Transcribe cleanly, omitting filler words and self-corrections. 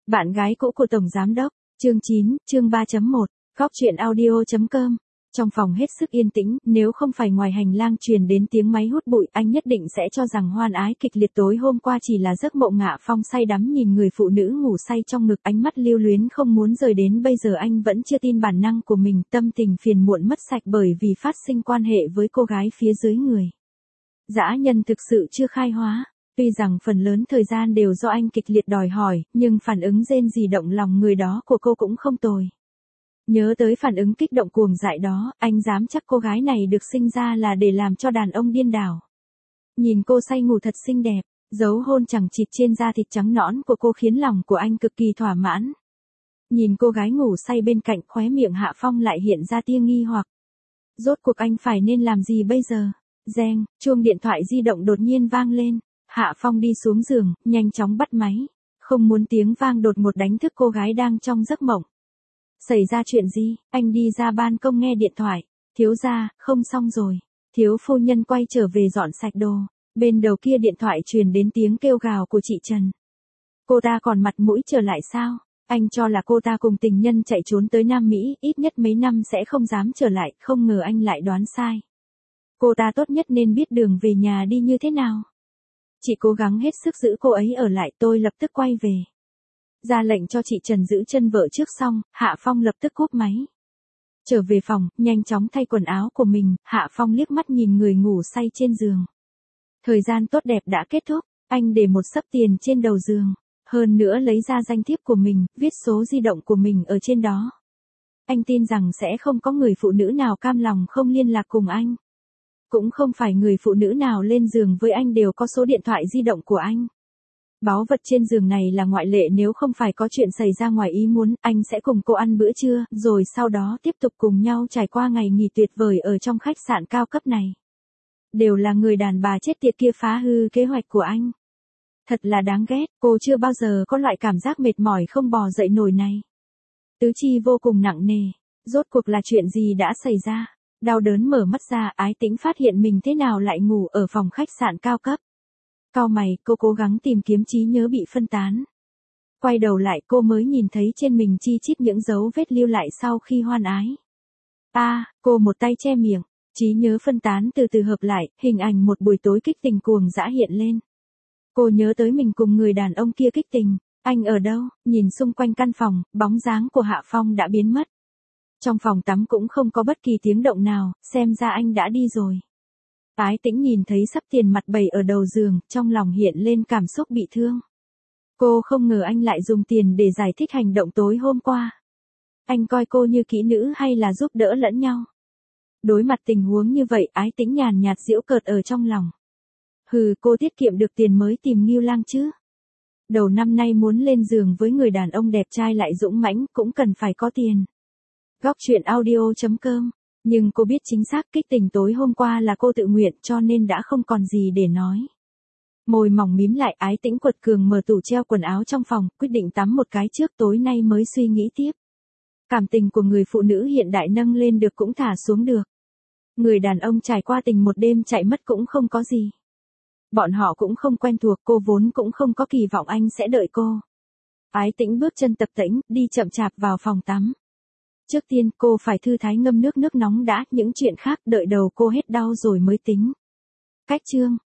Bạn gái cũ của Tổng Giám Đốc, chương 9, chương 3.1, Góc chuyện audio.com. Trong phòng hết sức yên tĩnh, nếu không phải ngoài hành lang truyền đến tiếng máy hút bụi, anh nhất định sẽ cho rằng hoan ái kịch liệt tối hôm qua chỉ là giấc mộng. Hạ Phong say đắm nhìn người phụ nữ ngủ say trong ngực, ánh mắt lưu luyến không muốn rời. Đến bây giờ anh vẫn chưa tin bản năng của mình, tâm tình phiền muộn mất sạch bởi vì phát sinh quan hệ với cô gái phía dưới người. Dã nhân thực sự chưa khai hóa. Tuy rằng phần lớn thời gian đều do anh kịch liệt đòi hỏi, nhưng phản ứng rên rỉ động lòng người đó của cô cũng không tồi. Nhớ tới phản ứng kích động cuồng dại đó, anh dám chắc cô gái này được sinh ra là để làm cho đàn ông điên đảo. Nhìn cô say ngủ thật xinh đẹp, dấu hôn chẳng chịt trên da thịt trắng nõn của cô khiến lòng của anh cực kỳ thỏa mãn. Nhìn cô gái ngủ say bên cạnh, khóe miệng Hạ Phong lại hiện ra tia nghi hoặc. Rốt cuộc anh phải nên làm gì bây giờ? Reng, chuông điện thoại di động đột nhiên vang lên. Hạ Phong đi xuống giường, nhanh chóng bắt máy. Không muốn tiếng vang đột ngột đánh thức cô gái đang trong giấc mộng. Xảy ra chuyện gì? Anh đi ra ban công nghe điện thoại. Thiếu gia, không xong rồi. Thiếu phu nhân quay trở về dọn sạch đồ. Bên đầu kia điện thoại truyền đến tiếng kêu gào của chị Trần. Cô ta còn mặt mũi trở lại sao? Anh cho là cô ta cùng tình nhân chạy trốn tới Nam Mỹ, ít nhất mấy năm sẽ không dám trở lại, không ngờ anh lại đoán sai. Cô ta tốt nhất nên biết đường về nhà đi như thế nào. Chị cố gắng hết sức giữ cô ấy ở lại, tôi lập tức quay về. Ra lệnh cho chị Trần giữ chân vợ trước xong, Hạ Phong lập tức cúp máy. Trở về phòng, nhanh chóng thay quần áo của mình, Hạ Phong liếc mắt nhìn người ngủ say trên giường. Thời gian tốt đẹp đã kết thúc, anh để một xấp tiền trên đầu giường. Hơn nữa lấy ra danh thiếp của mình, viết số di động của mình ở trên đó. Anh tin rằng sẽ không có người phụ nữ nào cam lòng không liên lạc cùng anh. Cũng không phải người phụ nữ nào lên giường với anh đều có số điện thoại di động của anh. Báu vật trên giường này là ngoại lệ, nếu không phải có chuyện xảy ra ngoài ý muốn, anh sẽ cùng cô ăn bữa trưa, rồi sau đó tiếp tục cùng nhau trải qua ngày nghỉ tuyệt vời ở trong khách sạn cao cấp này. Đều là người đàn bà chết tiệt kia phá hư kế hoạch của anh. Thật là đáng ghét, cô chưa bao giờ có loại cảm giác mệt mỏi không bò dậy nổi này. Tứ chi vô cùng nặng nề, rốt cuộc là chuyện gì đã xảy ra? Đau đớn mở mắt ra, Ái Tĩnh phát hiện mình thế nào lại ngủ ở phòng khách sạn cao cấp. Cau mày, cô cố gắng tìm kiếm trí nhớ bị phân tán. Quay đầu lại cô mới nhìn thấy trên mình chi chít những dấu vết lưu lại sau khi hoan ái. Cô một tay che miệng, trí nhớ phân tán từ từ hợp lại, hình ảnh một buổi tối kích tình cuồng dã hiện lên. Cô nhớ tới mình cùng người đàn ông kia kích tình, anh ở đâu? Nhìn xung quanh căn phòng, bóng dáng của Hạ Phong đã biến mất. Trong phòng tắm cũng không có bất kỳ tiếng động nào, xem ra anh đã đi rồi. Ái Tĩnh nhìn thấy sắp tiền mặt bày ở đầu giường, trong lòng hiện lên cảm xúc bị thương. Cô không ngờ anh lại dùng tiền để giải thích hành động tối hôm qua. Anh coi cô như kỹ nữ hay là giúp đỡ lẫn nhau? Đối mặt tình huống như vậy, Ái Tĩnh nhàn nhạt giễu cợt ở trong lòng. Cô tiết kiệm được tiền mới tìm Ngưu Lang chứ. Đầu năm nay muốn lên giường với người đàn ông đẹp trai lại dũng mãnh cũng cần phải có tiền. Góc chuyện audio.com. Nhưng cô biết chính xác kích tình tối hôm qua là cô tự nguyện, cho nên đã không còn gì để nói. Môi mỏng mím lại, Ái Tĩnh quật cường mở tủ treo quần áo trong phòng, quyết định tắm một cái trước tối nay mới suy nghĩ tiếp. Cảm tình của người phụ nữ hiện đại nâng lên được cũng thả xuống được. Người đàn ông trải qua tình một đêm chạy mất cũng không có gì. Bọn họ cũng không quen thuộc, cô vốn cũng không có kỳ vọng anh sẽ đợi cô. Ái Tĩnh bước chân tập tễnh, đi chậm chạp vào phòng tắm. Trước tiên cô phải thư thái ngâm nước nóng đã, những chuyện khác đợi đầu cô hết đau rồi mới tính. Cách chương.